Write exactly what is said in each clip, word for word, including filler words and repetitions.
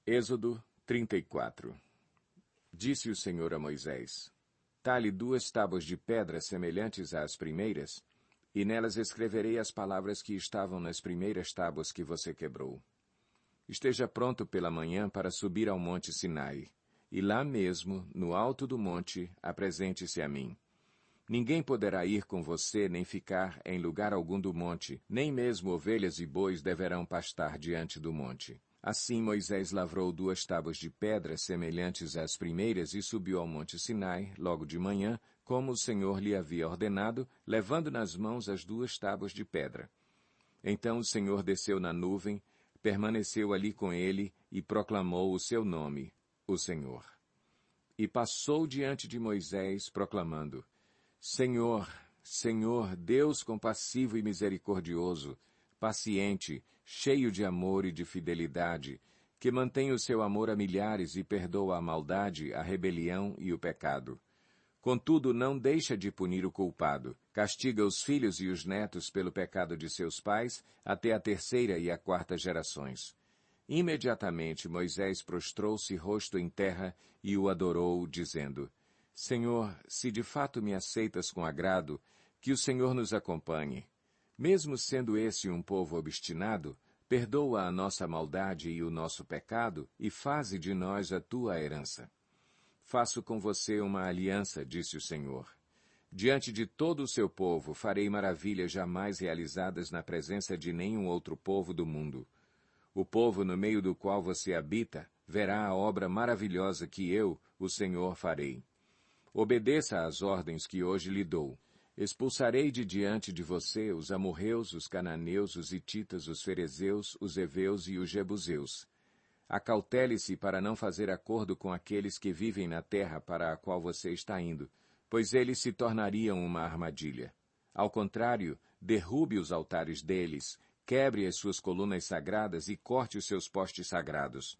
Êxodo trinta e quatro. Disse o Senhor a Moisés: Talhe duas tábuas de pedra semelhantes às primeiras, e nelas escreverei as palavras que estavam nas primeiras tábuas que você quebrou. Esteja pronto pela manhã para subir ao monte Sinai, e lá mesmo, no alto do monte, apresente-se a mim. Ninguém poderá ir com você nem ficar em lugar algum do monte, nem mesmo ovelhas e bois deverão pastar diante do monte. Assim Moisés lavrou duas tábuas de pedra semelhantes às primeiras e subiu ao monte Sinai, logo de manhã, como o Senhor lhe havia ordenado, levando nas mãos as duas tábuas de pedra. Então o Senhor desceu na nuvem, permaneceu ali com ele e proclamou o seu nome, o Senhor. E passou diante de Moisés, proclamando: Senhor, Senhor, Deus compassivo e misericordioso, paciente, cheio de amor e de fidelidade, que mantém o seu amor a milhares e perdoa a maldade, a rebelião e o pecado. Contudo, não deixa de punir o culpado, castiga os filhos e os netos pelo pecado de seus pais até a terceira e a quarta gerações. Imediatamente Moisés prostrou-se rosto em terra e o adorou, dizendo: Senhor, se de fato me aceitas com agrado, que o Senhor nos acompanhe. Mesmo sendo esse um povo obstinado, perdoa a nossa maldade e o nosso pecado e faze de nós a tua herança. Faço com você uma aliança, disse o Senhor. Diante de todo o seu povo farei maravilhas jamais realizadas na presença de nenhum outro povo do mundo. O povo no meio do qual você habita verá a obra maravilhosa que eu, o Senhor, farei. Obedeça às ordens que hoje lhe dou. Expulsarei de diante de você os amorreus, os cananeus, os hititas, os ferezeus, os heveus e os jebuseus. Acautele-se para não fazer acordo com aqueles que vivem na terra para a qual você está indo, pois eles se tornariam uma armadilha. Ao contrário, derrube os altares deles, quebre as suas colunas sagradas e corte os seus postes sagrados.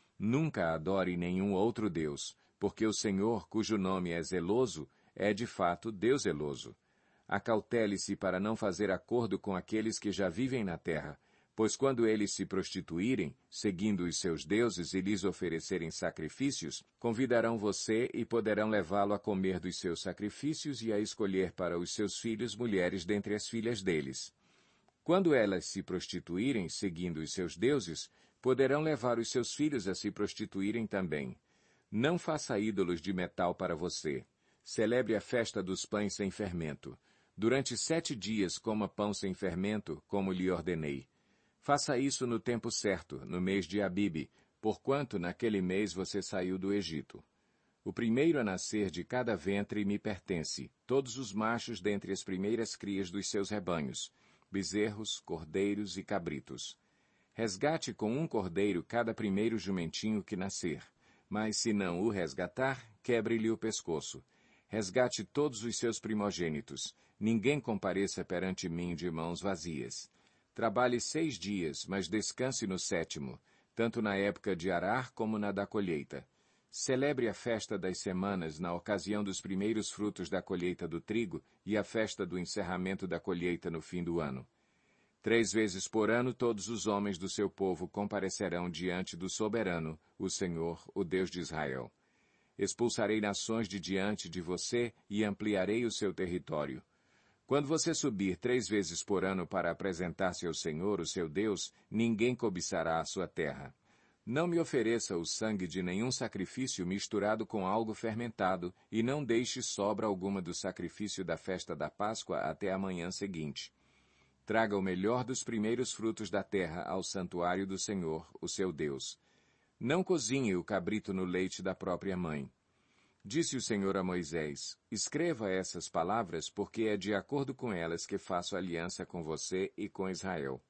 Nunca adore nenhum outro Deus, porque o Senhor, cujo nome é zeloso, é de fato Deus zeloso. Acautele-se para não fazer acordo com aqueles que já vivem na terra, pois quando eles se prostituírem, seguindo os seus deuses e lhes oferecerem sacrifícios, convidarão você e poderão levá-lo a comer dos seus sacrifícios e a escolher para os seus filhos mulheres dentre as filhas deles. Quando elas se prostituírem, seguindo os seus deuses, poderão levar os seus filhos a se prostituírem também. Não faça ídolos de metal para você. Celebre a festa dos pães sem fermento. Durante sete dias coma pão sem fermento, como lhe ordenei. Faça isso no tempo certo, no mês de Abibe, porquanto naquele mês você saiu do Egito. O primeiro a nascer de cada ventre me pertence, todos os machos dentre as primeiras crias dos seus rebanhos, bezerros, cordeiros e cabritos. Resgate com um cordeiro cada primeiro jumentinho que nascer, mas se não o resgatar, quebre-lhe o pescoço. Resgate todos os seus primogênitos. Ninguém compareça perante mim de mãos vazias. Trabalhe seis dias, mas descanse no sétimo, tanto na época de arar como na da colheita. Celebre a festa das semanas na ocasião dos primeiros frutos da colheita do trigo e a festa do encerramento da colheita no fim do ano. Três vezes por ano todos os homens do seu povo comparecerão diante do soberano, o Senhor, o Deus de Israel. Expulsarei nações de diante de você e ampliarei o seu território. Quando você subir três vezes por ano para apresentar-se ao Senhor, o seu Deus, ninguém cobiçará a sua terra. Não me ofereça o sangue de nenhum sacrifício misturado com algo fermentado, e não deixe sobra alguma do sacrifício da festa da Páscoa até a manhã seguinte. Traga o melhor dos primeiros frutos da terra ao santuário do Senhor, o seu Deus. Não cozinhe o cabrito no leite da própria mãe. Disse o Senhor a Moisés: Escreva essas palavras, porque é de acordo com elas que faço aliança com você e com Israel.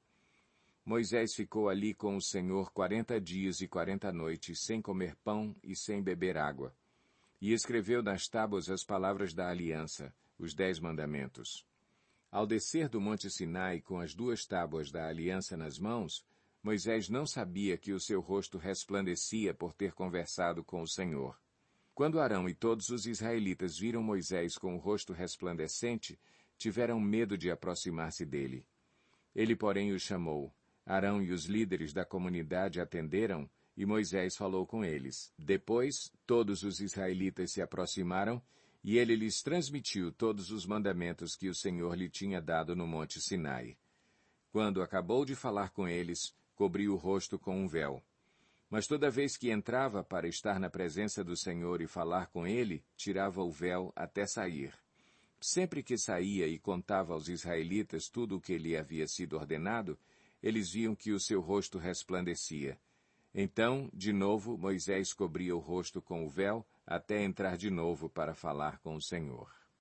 Moisés ficou ali com o Senhor quarenta dias e quarenta noites, sem comer pão e sem beber água. E escreveu nas tábuas as palavras da aliança, os dez mandamentos. Ao descer do monte Sinai com as duas tábuas da aliança nas mãos, Moisés não sabia que o seu rosto resplandecia por ter conversado com o Senhor. Quando Arão e todos os israelitas viram Moisés com o rosto resplandecente, tiveram medo de aproximar-se dele. Ele, porém, os chamou. Arão e os líderes da comunidade atenderam, e Moisés falou com eles. Depois, todos os israelitas se aproximaram, e ele lhes transmitiu todos os mandamentos que o Senhor lhe tinha dado no monte Sinai. Quando acabou de falar com eles, cobriu o rosto com um véu. Mas toda vez que entrava para estar na presença do Senhor e falar com ele, tirava o véu até sair. Sempre que saía e contava aos israelitas tudo o que lhe havia sido ordenado, eles viam que o seu rosto resplandecia. Então, de novo, Moisés cobria o rosto com o véu, até entrar de novo para falar com o Senhor.